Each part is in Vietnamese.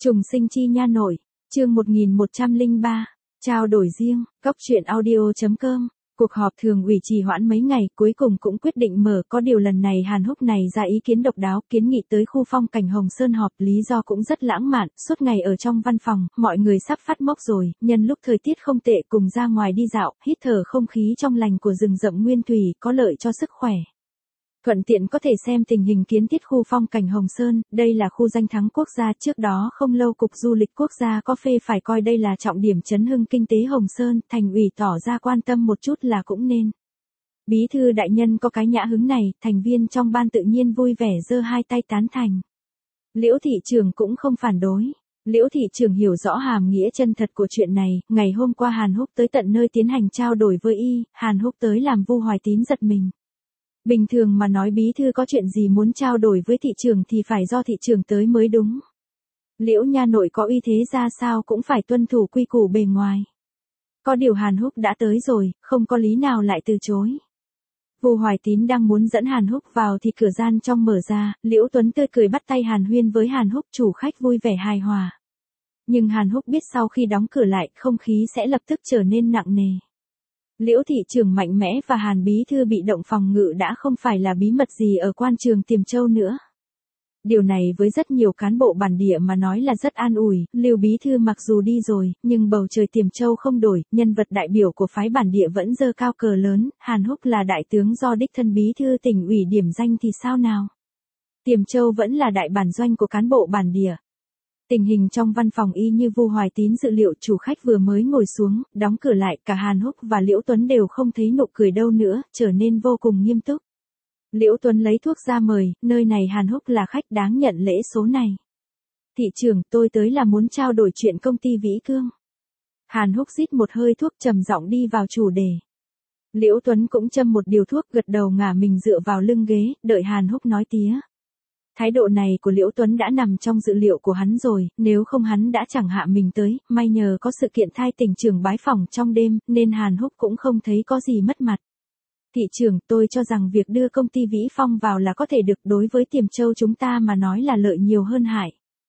Trùng sinh chi nha nội, chương 1103, trao đổi riêng, góc chuyện audio.com. Cuộc họp thường ủy trì hoãn mấy ngày, cuối cùng cũng quyết định mở, có điều lần này Hàn Húc này ra ý kiến độc đáo, kiến nghị tới khu phong cảnh Hồng Sơn họp, lý do cũng rất lãng mạn, suốt ngày ở trong văn phòng, mọi người sắp phát mốc rồi, nhân lúc thời tiết không tệ cùng ra ngoài đi dạo, hít thở không khí trong lành của rừng rậm nguyên thủy, có lợi cho sức khỏe. Thuận tiện có thể xem tình hình kiến thiết khu phong cảnh Hồng Sơn, đây là khu danh thắng quốc gia, trước đó không lâu Cục Du lịch Quốc gia có phê phải coi đây là trọng điểm chấn hưng kinh tế Hồng Sơn, thành ủy tỏ ra quan tâm một chút là cũng nên. Bí thư đại nhân có cái nhã hứng này, thành viên trong ban tự nhiên vui vẻ giơ hai tay tán thành. Liễu thị trưởng cũng không phản đối. Liễu thị trưởng hiểu rõ hàm nghĩa chân thật của chuyện này, ngày hôm qua Hàn Húc tới tận nơi tiến hành trao đổi với y, Hàn Húc tới làm Vu Hoài Tín giật mình. Bình thường mà nói bí thư có chuyện gì muốn trao đổi với thị trưởng thì phải do thị trưởng tới mới đúng. Liễu nha nội có uy thế ra sao cũng phải tuân thủ quy củ bề ngoài. Có điều Hàn Húc đã tới rồi, không có lý nào lại từ chối. Vu Hoài Tín đang muốn dẫn Hàn Húc vào thì cửa gian trong mở ra, Liễu Tuấn tươi cười bắt tay hàn huyên với Hàn Húc, chủ khách vui vẻ hài hòa. Nhưng Hàn Húc biết sau khi đóng cửa lại, không khí sẽ lập tức trở nên nặng nề. Liễu thị trưởng mạnh mẽ và Hàn bí thư bị động phòng ngự đã không phải là bí mật gì ở quan trường Tiềm Châu nữa. Điều này với rất nhiều cán bộ bản địa mà nói là rất an ủi, Lưu bí thư mặc dù đi rồi, nhưng bầu trời Tiềm Châu không đổi, nhân vật đại biểu của phái bản địa vẫn giơ cao cờ lớn, Hàn Húc là đại tướng do đích thân bí thư tỉnh ủy điểm danh thì sao nào? Tiềm Châu vẫn là đại bản doanh của cán bộ bản địa. Tình hình trong văn phòng y như Vu Hoài Tín dự liệu, chủ khách vừa mới ngồi xuống, đóng cửa lại, cả Hàn Húc và Liễu Tuấn đều không thấy nụ cười đâu nữa, trở nên vô cùng nghiêm túc. Liễu Tuấn lấy thuốc ra mời, nơi này Hàn Húc là khách đáng nhận lễ số này. Thị trưởng, tôi tới là muốn trao đổi chuyện công ty Vĩ Cương. Hàn Húc rít một hơi thuốc trầm giọng đi vào chủ đề. Liễu Tuấn cũng châm một điều thuốc, gật đầu ngả mình dựa vào lưng ghế, đợi Hàn Húc nói tía. Thái độ này của Liễu Tuấn đã nằm trong dự liệu của hắn rồi, nếu không hắn đã chẳng hạ mình tới, may nhờ có sự kiện thai tỉnh trưởng bái phỏng trong đêm, nên Hàn Húc cũng không thấy có gì mất mặt. Thị trưởng, tôi cho rằng việc đưa công ty Vĩ Phong vào là có thể được, đối với Tiềm Châu chúng ta mà nói là lợi nhiều hơn hại.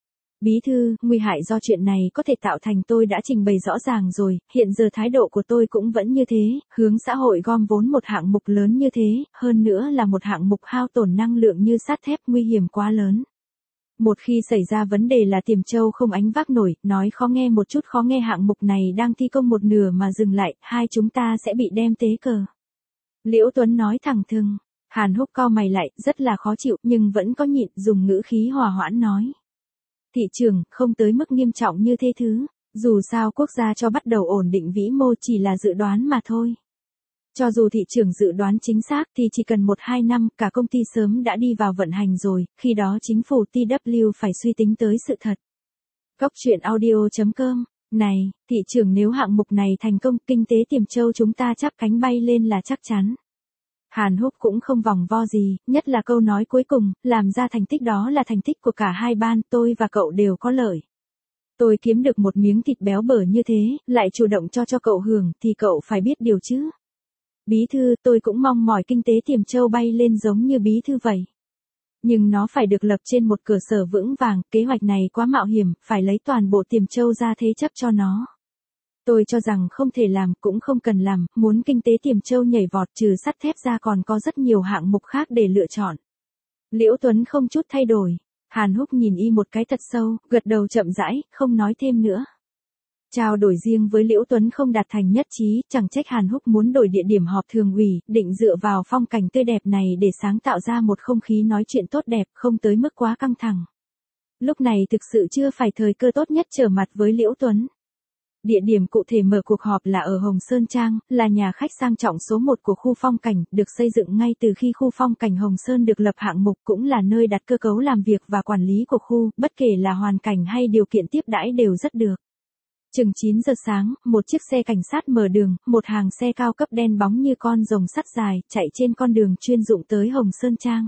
Bí thư, nguy hại do chuyện này có thể tạo thành tôi đã trình bày rõ ràng rồi, hiện giờ thái độ của tôi cũng vẫn như thế, hướng xã hội gom vốn một hạng mục lớn như thế, hơn nữa là một hạng mục hao tổn năng lượng như sắt thép, nguy hiểm quá lớn. Một khi xảy ra vấn đề là Tiềm Châu không ánh vác nổi, nói khó nghe một chút, khó nghe hạng mục này đang thi công một nửa mà dừng lại, hai chúng ta sẽ bị đem tế cờ. Liễu Tuấn nói thẳng thừng. Hàn Húc cau mày lại, rất là khó chịu, nhưng vẫn có nhịn, dùng ngữ khí hòa hoãn nói. Thị trưởng, không tới mức nghiêm trọng như thế thứ, dù sao quốc gia cho bắt đầu ổn định vĩ mô chỉ là dự đoán mà thôi. Cho dù thị trưởng dự đoán chính xác thì chỉ cần 1-2 năm, cả công ty sớm đã đi vào vận hành rồi, khi đó chính phủ TW phải suy tính tới sự thật. Góc chuyện audio.com. Này, thị trưởng, nếu hạng mục này thành công, kinh tế Tiềm Châu chúng ta chắp cánh bay lên là chắc chắn. Hàn Húc cũng không vòng vo gì, nhất là câu nói cuối cùng, làm ra thành tích đó là thành tích của cả hai ban, tôi và cậu đều có lợi. Tôi kiếm được một miếng thịt béo bở như thế, lại chủ động cho cậu hưởng, thì cậu phải biết điều chứ. Bí thư, tôi cũng mong mỏi kinh tế Tiềm Châu bay lên giống như bí thư vậy. Nhưng nó phải được lập trên một cơ sở vững vàng, kế hoạch này quá mạo hiểm, phải lấy toàn bộ Tiềm Châu ra thế chấp cho nó. Tôi cho rằng không thể làm, cũng không cần làm, muốn kinh tế Tiềm Châu nhảy vọt trừ sắt thép ra còn có rất nhiều hạng mục khác để lựa chọn. Liễu Tuấn không chút thay đổi. Hàn Húc nhìn y một cái thật sâu, gật đầu chậm rãi, không nói thêm nữa. Trao đổi riêng với Liễu Tuấn không đạt thành nhất trí, chẳng trách Hàn Húc muốn đổi địa điểm họp thường ủy, định dựa vào phong cảnh tươi đẹp này để sáng tạo ra một không khí nói chuyện tốt đẹp, không tới mức quá căng thẳng. Lúc này thực sự chưa phải thời cơ tốt nhất trở mặt với Liễu Tuấn. Địa điểm cụ thể mở cuộc họp là ở Hồng Sơn Trang, là nhà khách sang trọng số 1 của khu phong cảnh, được xây dựng ngay từ khi khu phong cảnh Hồng Sơn được lập hạng mục, cũng là nơi đặt cơ cấu làm việc và quản lý của khu, bất kể là hoàn cảnh hay điều kiện tiếp đãi đều rất được. Chừng 9 giờ sáng, một chiếc xe cảnh sát mở đường, một hàng xe cao cấp đen bóng như con rồng sắt dài, chạy trên con đường chuyên dụng tới Hồng Sơn Trang.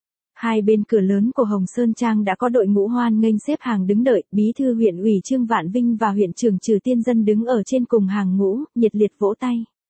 Hai bên cửa lớn của Hồng Sơn Trang đã có đội ngũ hoan nghênh xếp hàng đứng đợi, bí thư huyện ủy Trương Vạn Vinh và huyện trưởng Trừ Tiên Dân đứng ở trên cùng hàng ngũ, nhiệt liệt vỗ tay.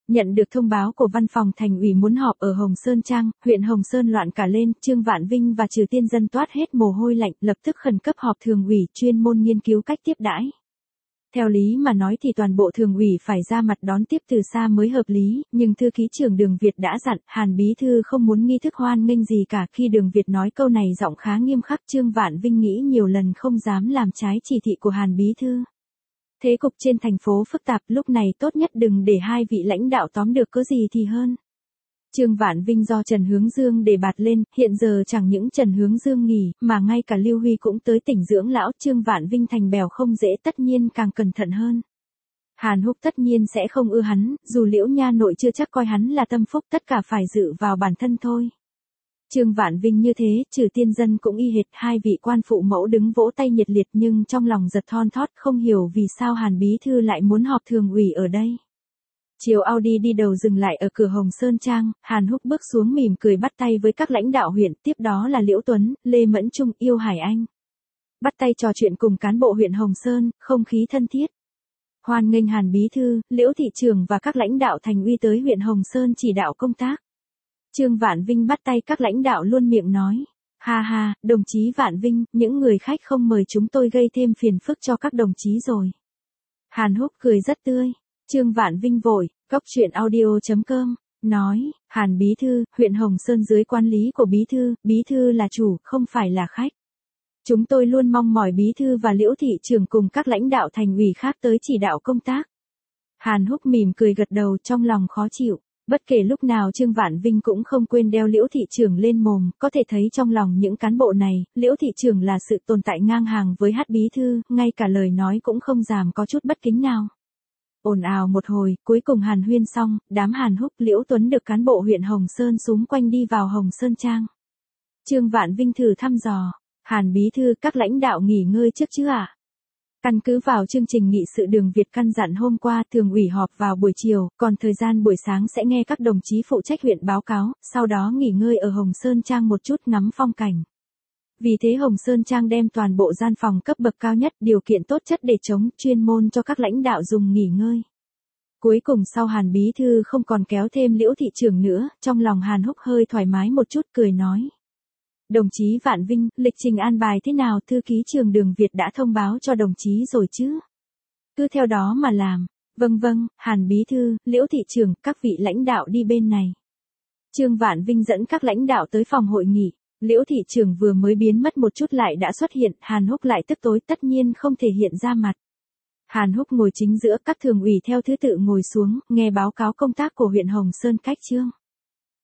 Nhận được thông báo của văn phòng thành ủy muốn họp ở Hồng Sơn Trang, huyện Hồng Sơn loạn cả lên, Trương Vạn Vinh và Trừ Tiên Dân toát hết mồ hôi lạnh, lập tức khẩn cấp họp thường ủy chuyên môn nghiên cứu cách tiếp đãi. Theo lý mà nói thì toàn bộ thường ủy phải ra mặt đón tiếp từ xa mới hợp lý, nhưng thư ký trưởng Đường Việt đã dặn, Hàn bí thư không muốn nghi thức hoan nghênh gì cả. Khi Đường Việt nói câu này giọng khá nghiêm khắc, Trương Vạn Vinh nghĩ nhiều lần không dám làm trái chỉ thị của Hàn bí thư. Thế cục trên thành phố phức tạp, lúc này tốt nhất đừng để hai vị lãnh đạo tóm được có gì thì hơn. Trương Vạn Vinh do Trần Hướng Dương đề bạt lên, hiện giờ chẳng những Trần Hướng Dương nghỉ, mà ngay cả Lưu Huy cũng tới tỉnh dưỡng lão. Trương Vạn Vinh thành bèo không dễ, tất nhiên càng cẩn thận hơn. Hàn Húc tất nhiên sẽ không ưa hắn, dù Liễu Nha nội chưa chắc coi hắn là tâm phúc, tất cả phải dựa vào bản thân thôi. Trương Vạn Vinh như thế, Trừ Tiên Dân cũng y hệt, hai vị quan phụ mẫu đứng vỗ tay nhiệt liệt nhưng trong lòng giật thon thót, không hiểu vì sao Hàn bí thư lại muốn họp thường ủy ở đây. Chiều Audi đi đầu dừng lại ở cửa Hồng Sơn Trang, Hàn Húc bước xuống mỉm cười bắt tay với các lãnh đạo huyện, tiếp đó là Liễu Tuấn, Lê Mẫn Trung, Yêu Hải Anh. Bắt tay trò chuyện cùng cán bộ huyện Hồng Sơn, không khí thân thiết. Hoan nghênh Hàn bí thư, Liễu thị trưởng và các lãnh đạo thành ủy tới huyện Hồng Sơn chỉ đạo công tác. Trương Vạn Vinh bắt tay các lãnh đạo luôn miệng nói. Ha ha, đồng chí Vạn Vinh, những người khách không mời chúng tôi gây thêm phiền phức cho các đồng chí rồi. Hàn Húc cười rất tươi. Trương Vạn Vinh vội, góc chuyện audio.com, nói, Hàn bí thư, huyện Hồng Sơn dưới quản lý của bí thư là chủ, không phải là khách. Chúng tôi luôn mong mỏi bí thư và Liễu thị trưởng cùng các lãnh đạo thành ủy khác tới chỉ đạo công tác. Hàn Húc mỉm cười gật đầu, trong lòng khó chịu. Bất kể lúc nào Trương Vạn Vinh cũng không quên đeo Liễu thị trưởng lên mồm, có thể thấy trong lòng những cán bộ này, Liễu thị trưởng là sự tồn tại ngang hàng với Hát bí thư, ngay cả lời nói cũng không dám có chút bất kính nào. Ồn ào một hồi, cuối cùng hàn huyên xong, đám Hàn Húc, Liễu Tuấn được cán bộ huyện Hồng Sơn xúm quanh đi vào Hồng Sơn Trang. Trương Vạn Vinh thử thăm dò, Hàn bí thư, các lãnh đạo nghỉ ngơi trước chứ ạ? Căn cứ vào chương trình nghị sự Đường Việt căn dặn hôm qua, thường ủy họp vào buổi chiều, còn thời gian buổi sáng sẽ nghe các đồng chí phụ trách huyện báo cáo, sau đó nghỉ ngơi ở Hồng Sơn Trang một chút ngắm phong cảnh. Vì thế Hồng Sơn Trang đem toàn bộ gian phòng cấp bậc cao nhất, điều kiện tốt chất để chống, chuyên môn cho các lãnh đạo dùng nghỉ ngơi. Cuối cùng sau Hàn bí thư không còn kéo thêm Liễu thị trưởng nữa, trong lòng Hàn Húc hơi thoải mái một chút, cười nói. Đồng chí Vạn Vinh, lịch trình an bài thế nào? Thư ký trưởng Đường Việt đã thông báo cho đồng chí rồi chứ? Cứ theo đó mà làm. Vâng vâng, Hàn bí thư, Liễu thị trưởng, các vị lãnh đạo đi bên này. Trương Vạn Vinh dẫn các lãnh đạo tới phòng hội nghị. Liễu thị trưởng vừa mới biến mất một chút lại đã xuất hiện, Hàn Húc lại tức tối, tất nhiên không thể hiện ra mặt. Hàn Húc ngồi chính giữa, các thường ủy theo thứ tự ngồi xuống, nghe báo cáo công tác của huyện Hồng Sơn cách chương.